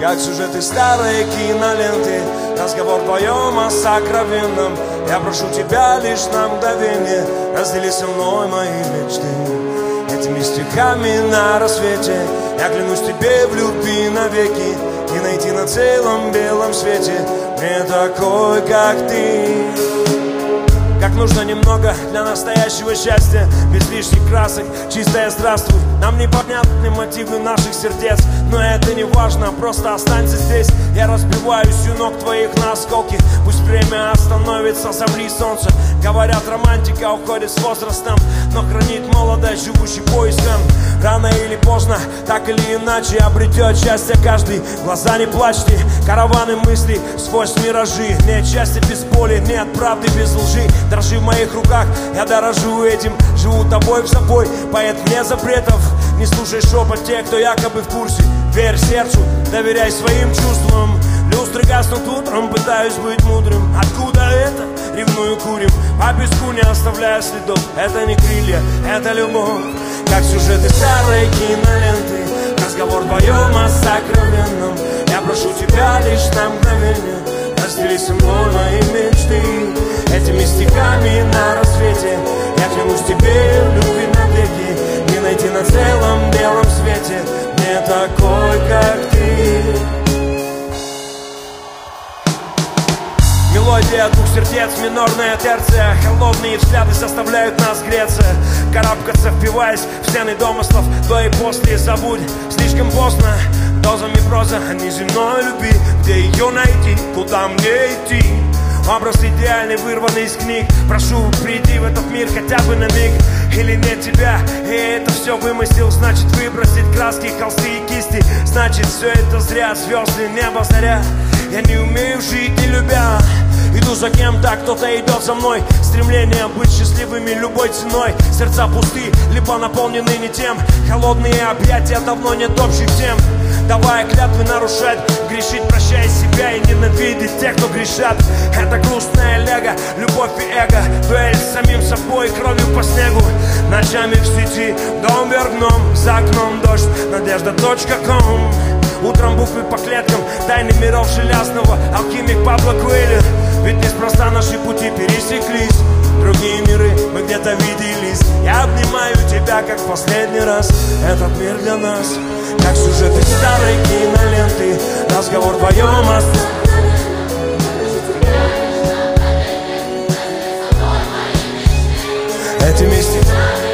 как сюжеты старой киноленты. Разговор вдвоем о сокровенном. Я прошу тебя лишь на мгновение, раздели со мной мои мечты этими стихами на рассвете. Я клянусь тебе в любви навеки и найти на целом белом свете мне такой, как ты. Как нужно немного для настоящего счастья, без лишних красок, чистое здравствуй. Нам непонятны мотивы наших сердец, но это не важно, просто останься здесь. Я разбиваюсь у ног твоих на осколки. Пусть время остановится, замри солнце. Говорят, романтика уходит с возрастом, но хранит молодость, живущий поиском. Рано или поздно, так или иначе, обретет счастье каждый. Глаза не плачьте, караваны мыслей сквозь миражи. Нет счастья без боли, нет правды без лжи. Дрожи в моих руках, я дорожу этим. Живу тобой в собой, поэт вне запретов. Не слушай шепот тех, кто якобы в курсе. Верь сердцу, доверяй своим чувствам. Люстры гаснут утром, пытаюсь быть мудрым. Откуда это? Ревную курим, по песку не оставляя следов. Это не крылья, это любовь, как сюжеты старой киноленты. Разговор вдвоем о сокровенном. Я прошу тебя лишь на мгновение, раздели со мной мои мечты этими стихами на рассвете. Я клянусь тебе в любви навеки, не найти на целом белом свете мне такой, как ты. Мелодия двух сердец, минорная терция. Холодные взгляды заставляют нас греться, карабкаться, впиваясь в стены домыслов. До и после забудь, слишком поздно. Дозами проза о неземной любви. Где ее найти, куда мне идти? Образ идеальный, вырванный из книг. Прошу, приди в этот мир хотя бы на миг. Или нет тебя, и это все вымысел. Значит, выбросить краски, холсты и кисти. Значит, все это зря, звезды, небо, заря. Я не умею жить, не любя. Иду за кем-то, кто-то идет за мной. Стремление быть счастливыми любой ценой. Сердца пусты, либо наполнены не тем. Холодные объятия, давно нет общих тем. Давая клятвы нарушать, грешить, прощая себя и ненавидеть тех, кто грешат. Это грустная лего, любовь и эго. Дуэль с самим собой, кровью по снегу. Ночами в сети, дом вверх дном. За окном дождь, надежда.ком. Утром буквы по клеткам, тайны миров железного. Алхимик Пабло Коэльо. Ведь неспроста наши пути пересеклись. Другие миры мы где-то виделись. Я обнимаю тебя, как в последний раз. Этот мир для нас, как сюжеты старой киноленты. Разговор вдвоем о этими стихами.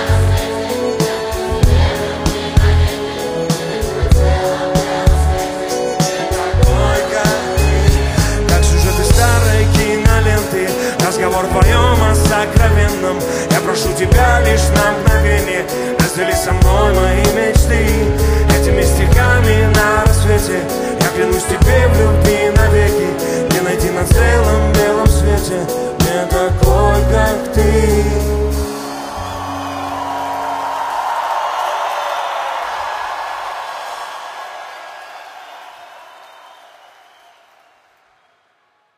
Разговор вдвоем о сокровенном. Я прошу тебя лишь на мгновение, раздели со мной мои мечты этими стихами на рассвете. Я клянусь тебе в любви навеки, не найти на целом белом